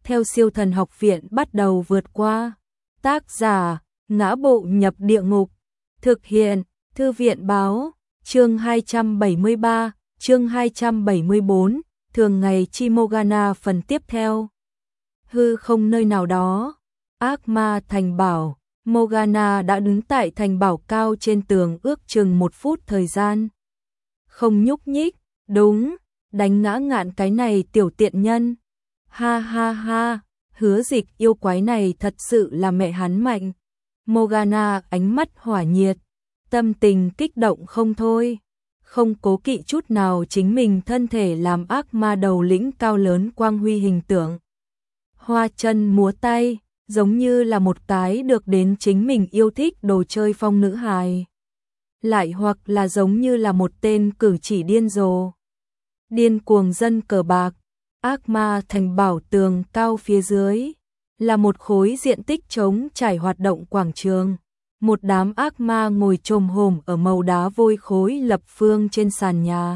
theo siêu thần học viện bắt đầu vượt qua. Tác giả, Ngã Bộ Nhập Địa Ngục. Thực hiện, Thư viện báo, chương 273, chương 274, thường ngày chi Morgana phần tiếp theo. Hư không nơi nào đó, ác ma thành bảo, Morgana đã đứng tại thành bảo cao trên tường ước chừng 1 phút thời gian. Không nhúc nhích, đúng, đánh ngã ngạn cái này tiểu tiện nhân. Ha ha ha, Hứa Dịch yêu quái này thật sự là mẹ hắn mạnh. Morgana ánh mắt hỏa nhiệt, tâm tình kích động không thôi, không cố kỵ chút nào chính mình thân thể làm ác ma đầu lĩnh cao lớn quang huy hình tượng. Hoa chân múa tay, giống như là một cái được đến chính mình yêu thích đồ chơi phong nữ hài. Lại hoặc là giống như là một tên cử chỉ điên rồ. Điên cuồng dân cờ bạc, ác ma thành bảo tường cao phía dưới, là một khối diện tích trống trải hoạt động quảng trường. Một đám ác ma ngồi chồm hổm ở màu đá vôi khối lập phương trên sàn nhà.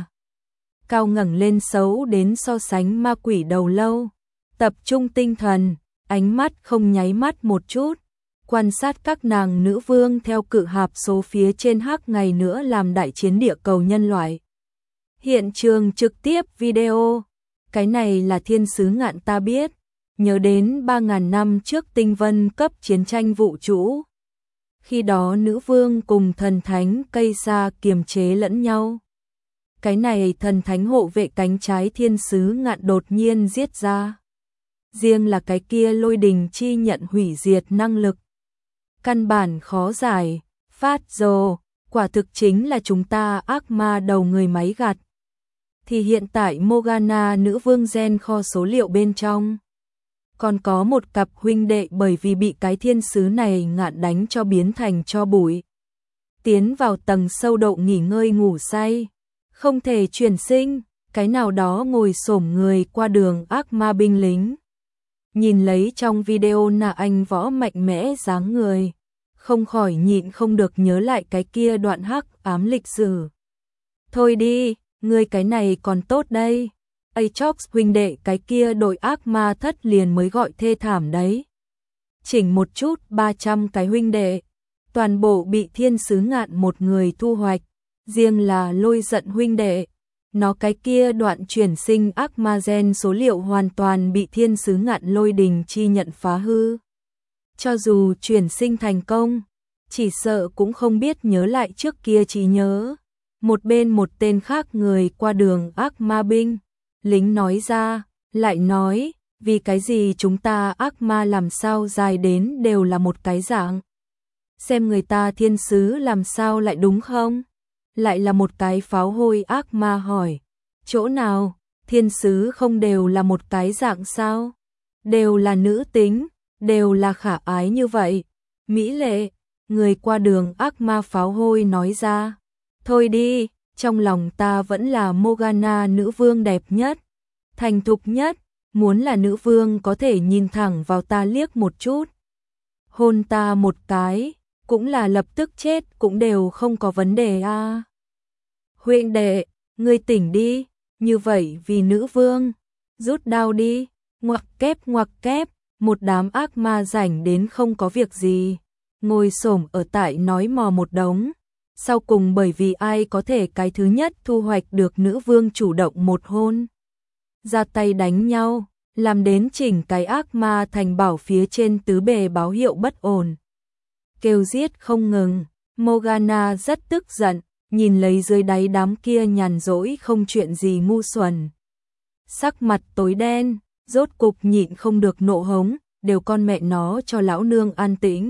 Cao ngẩng lên xấu đến so sánh ma quỷ đầu lâu. Tập trung tinh thần, ánh mắt không nháy mắt một chút. Quan sát các nàng nữ vương theo cự hạp số phía trên hắc ngày nữa làm đại chiến địa cầu nhân loại. Hiện trường trực tiếp video. Cái này là thiên sứ ngạn ta biết. Nhớ đến 3.000 năm trước tinh vân cấp chiến tranh vũ trụ. Khi đó nữ vương cùng thần thánh cây sa kiềm chế lẫn nhau. Cái này thần thánh hộ vệ cánh trái thiên sứ ngạn đột nhiên giết ra. Riêng là cái kia lôi đình chi nhận hủy diệt năng lực. Căn bản khó giải, phát rồ, quả thực chính là chúng ta ác ma đầu người máy gặt. Thì hiện tại Morgana nữ vương gen kho số liệu bên trong. Còn có một cặp huynh đệ bởi vì bị cái thiên sứ này ngạn đánh cho biến thành tro bụi. Tiến vào tầng sâu độ nghỉ ngơi ngủ say. Không thể chuyển sinh, cái nào đó ngồi xổm người qua đường ác ma binh lính. Nhìn lấy trong video là anh võ mạnh mẽ dáng người. Không khỏi nhịn không được nhớ lại cái kia đoạn hắc ám lịch sử. Thôi đi, người cái này còn tốt đây. Atrox huynh đệ cái kia đội ác ma thất liền mới gọi thê thảm đấy. Chỉnh một chút 300 cái huynh đệ, toàn bộ bị thiên sứ ngạn một người thu hoạch, riêng là lôi giận huynh đệ. Nó cái kia đoạn chuyển sinh ác ma gen số liệu hoàn toàn bị thiên sứ ngạn lôi đình chi nhận phá hư. Cho dù chuyển sinh thành công, chỉ sợ cũng không biết nhớ lại trước kia trí nhớ. Một bên một tên khác người qua đường ác ma binh. Lính nói ra, lại nói, vì cái gì chúng ta ác ma làm sao dài đến đều là một cái dạng. Xem người ta thiên sứ làm sao lại đúng không? Lại là một cái pháo hôi ác ma hỏi. Chỗ nào, thiên sứ không đều là một cái dạng sao? Đều là nữ tính, đều là khả ái như vậy. Mỹ lệ, người qua đường ác ma pháo hôi nói ra. Thôi đi, trong lòng ta vẫn là Morgana nữ vương đẹp nhất, thành thục nhất, muốn là nữ vương có thể nhìn thẳng vào ta liếc một chút. Hôn ta một cái, cũng là lập tức chết cũng đều không có vấn đề a. Huynh đệ, ngươi tỉnh đi, như vậy vì nữ vương, rút đao đi, ngoặc kép, một đám ác ma rảnh đến không có việc gì, ngồi xổm ở tại nói mò một đống. Sau cùng bởi vì ai có thể cái thứ nhất thu hoạch được nữ vương chủ động một hôn. Ra tay đánh nhau, làm đến chỉnh cái ác ma thành bảo phía trên tứ bề báo hiệu bất ổn. Kêu giết không ngừng, Morgana rất tức giận, nhìn lấy dưới đáy đám kia nhàn rỗi không chuyện gì ngu xuẩn. Sắc mặt tối đen, rốt cục nhịn không được nộ hống, đều con mẹ nó cho lão nương an tĩnh.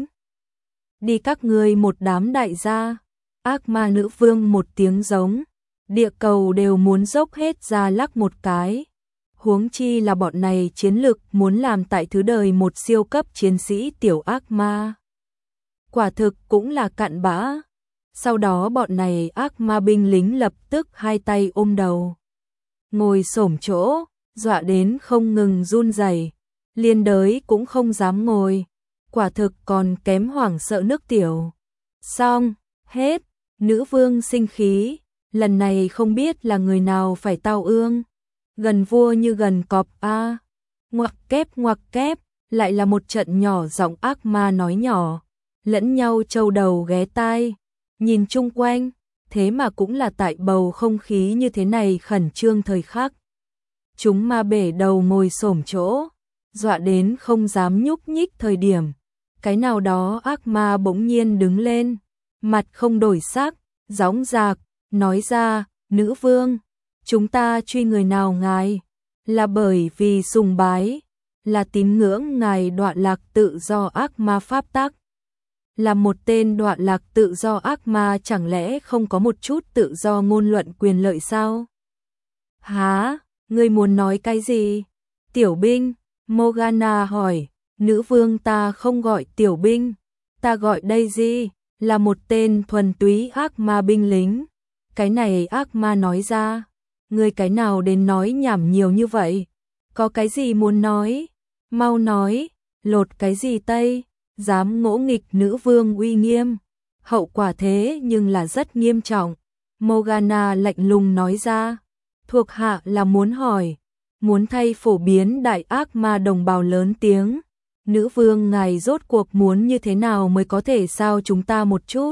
Đi các ngươi một đám đại gia. Ác ma nữ vương một tiếng giống, địa cầu đều muốn dốc hết ra lắc một cái. Huống chi là bọn này chiến lực muốn làm tại thứ đời một siêu cấp chiến sĩ tiểu ác ma. Quả thực cũng là cặn bã. Sau đó bọn này ác ma binh lính lập tức hai tay ôm đầu. Ngồi xổm chỗ, dọa đến không ngừng run rẩy, liên đới cũng không dám ngồi. Quả thực còn kém hoảng sợ nước tiểu. Xong, hết. Nữ vương sinh khí, lần này không biết là người nào phải tao ương. Gần vua như gần cọp a. ngoặc kép, lại là một trận nhỏ giọng ác ma nói nhỏ, lẫn nhau châu đầu ghé tai, nhìn chung quanh, thế mà cũng là tại bầu không khí như thế này khẩn trương thời khắc. Chúng ma bể đầu ngồi xổm chỗ, dọa đến không dám nhúc nhích thời điểm. Cái nào đó ác ma bỗng nhiên đứng lên, mặt không đổi sắc, dõng dạc, nói ra, nữ vương, chúng ta truy người nào ngài, là bởi vì sùng bái, là tín ngưỡng ngài đoạn lạc tự do ác ma pháp tắc. Là một tên đoạn lạc tự do ác ma chẳng lẽ không có một chút tự do ngôn luận quyền lợi sao? Hả, ngươi muốn nói cái gì? Tiểu binh, Morgana hỏi, nữ vương ta không gọi tiểu binh, ta gọi Daisy, là một tên thuần túy ác ma binh lính. Cái này ác ma nói ra, ngươi cái nào đến nói nhảm nhiều như vậy? Có cái gì muốn nói? Mau nói, lột cái gì tây? Dám ngỗ nghịch nữ vương uy nghiêm, hậu quả thế nhưng là rất nghiêm trọng. Morgana lạnh lùng nói ra, thuộc hạ là muốn hỏi, muốn thay phổ biến đại ác ma đồng bào lớn tiếng, nữ vương ngài rốt cuộc muốn như thế nào mới có thể sao chúng ta một chút.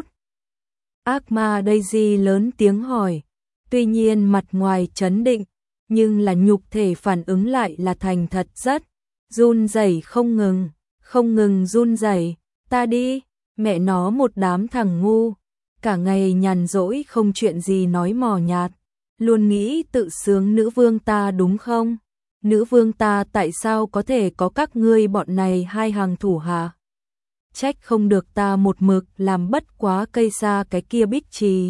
Ác ma Daisy lớn tiếng hỏi, tuy nhiên mặt ngoài trấn định, nhưng là nhục thể phản ứng lại là thành thật rất, run rẩy không ngừng run rẩy. Ta đi, mẹ nó một đám thằng ngu, cả ngày nhàn rỗi không chuyện gì nói mò nhạt, luôn nghĩ tự sướng nữ vương ta đúng không? Nữ vương ta tại sao có thể có các ngươi bọn này hai hàng thủ hạ? Trách không được ta một mực làm bất quá cây xa cái kia bích trì.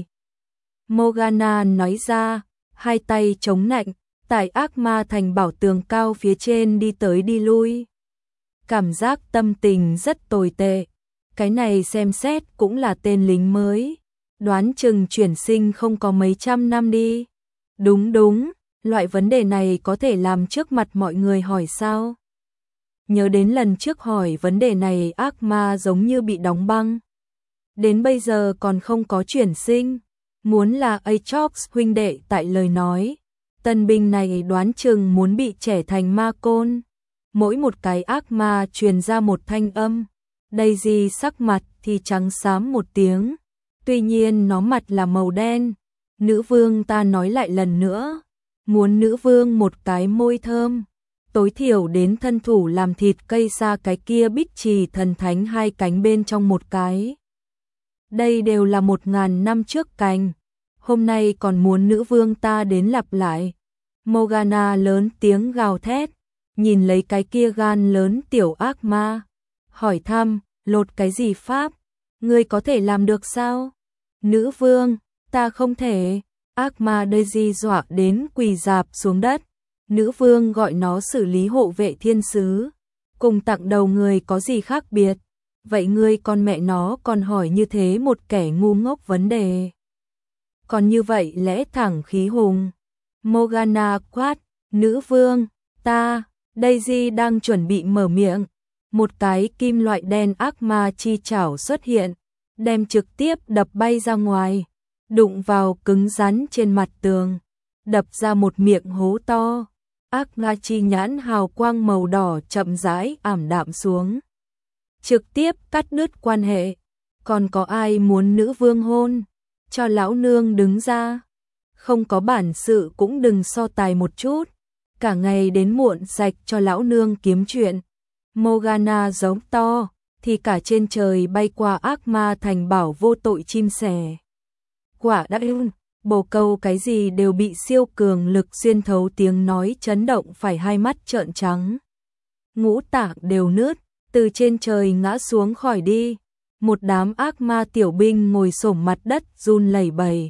Morgana nói ra, hai tay chống nạnh, tại ác ma thành bảo tường cao phía trên đi tới đi lui. Cảm giác tâm tình rất tồi tệ. Cái này xem xét cũng là tên lính mới. Đoán chừng chuyển sinh không có mấy trăm năm đi. Đúng, loại vấn đề này có thể làm trước mặt mọi người hỏi sao? Nhớ đến lần trước hỏi vấn đề này ác ma giống như bị đóng băng. Đến bây giờ còn không có chuyển sinh. Muốn là Aatrox huynh đệ tại lời nói. Tân binh này đoán chừng muốn bị trẻ thành ma côn. Mỗi một cái ác ma truyền ra một thanh âm. Daisy sắc mặt thì trắng xám một tiếng. Tuy nhiên nó mặt là màu đen. Nữ vương ta nói lại lần nữa. Muốn nữ vương một cái môi thơm. Tối thiểu đến thân thủ làm thịt cây xa cái kia bích trì thần thánh hai cánh bên trong một cái. Đây đều là 1000 năm trước cành. Hôm nay còn muốn nữ vương ta đến lặp lại. Morgana lớn tiếng gào thét. Nhìn lấy cái kia gan lớn tiểu ác ma. Hỏi thăm, lột cái gì pháp? Ngươi có thể làm được sao? Nữ vương, ta không thể. Ác ma Daisy dọa đến quỳ dạp xuống đất. Nữ vương gọi nó xử lý hộ vệ thiên sứ. Cùng tặng đầu người có gì khác biệt? Vậy ngươi con mẹ nó còn hỏi như thế một kẻ ngu ngốc vấn đề. Còn như vậy lẽ thẳng khí hùng. Morgana quát, nữ vương, ta, Daisy đang chuẩn bị mở miệng. Một cái kim loại đen ác ma chi chảo xuất hiện, đem trực tiếp đập bay ra ngoài, đụng vào cứng rắn trên mặt tường, đập ra một miệng hố to. Ác ma chi nhãn hào quang màu đỏ chậm rãi ảm đạm xuống, trực tiếp cắt đứt quan hệ. Còn có ai muốn nữ vương hôn? Cho lão nương đứng ra. Không có bản sự cũng đừng so tài một chút. Cả ngày đến muộn sạch cho lão nương kiếm chuyện. Morgana giống to, thì cả trên trời bay qua ác ma thành bảo vô tội chim sẻ. Quả đã ưng, bồ câu cái gì đều bị siêu cường lực xuyên thấu tiếng nói chấn động phải hai mắt trợn trắng. Ngũ tạng đều nứt, từ trên trời ngã xuống khỏi đi. Một đám ác ma tiểu binh ngồi xổm mặt đất run lẩy bẩy.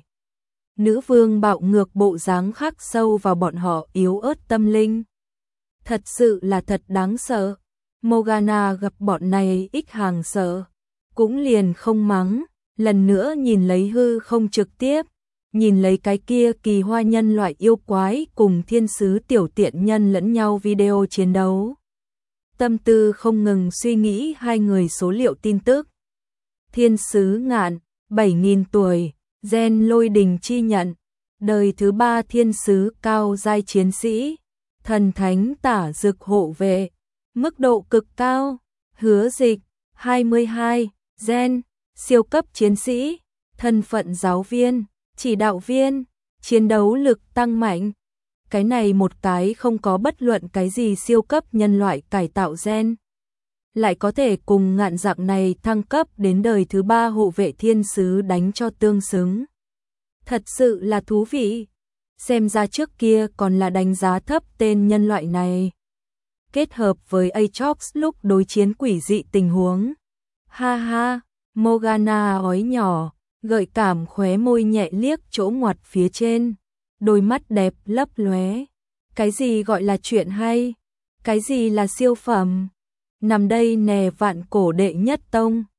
Nữ vương bạo ngược bộ dáng khắc sâu vào bọn họ yếu ớt tâm linh. Thật sự là thật đáng sợ. Morgana gặp bọn này ít hàng sợ, cũng liền không mắng, lần nữa nhìn lấy hư không trực tiếp, nhìn lấy cái kia kỳ hoa nhân loại yêu quái cùng thiên sứ tiểu tiện nhân lẫn nhau video chiến đấu. Tâm tư không ngừng suy nghĩ hai người số liệu tin tức. Thiên sứ ngạn, 7000 tuổi, gen lôi đình chi nhận, đời thứ 3 thiên sứ cao giai chiến sĩ, thần thánh tả dực hộ vệ, mức độ cực cao, Hứa Dịch, 22, gen, siêu cấp chiến sĩ, thân phận giáo viên, chỉ đạo viên, chiến đấu lực tăng mạnh. Cái này một cái không có bất luận cái gì siêu cấp nhân loại cải tạo gen. Lại có thể cùng Ngạn dạng này thăng cấp đến đời thứ 3 hộ vệ thiên sứ đánh cho tương xứng. Thật sự là thú vị. Xem ra trước kia còn là đánh giá thấp tên nhân loại này. Kết hợp với Aatrox lúc đối chiến quỷ dị tình huống. Ha ha, Morgana ói nhỏ, gợi cảm khóe môi nhẹ liếc chỗ ngoặt phía trên. Đôi mắt đẹp lấp lóe. Cái gì gọi là chuyện hay? Cái gì là siêu phẩm? Nằm đây nè vạn cổ đệ nhất tông.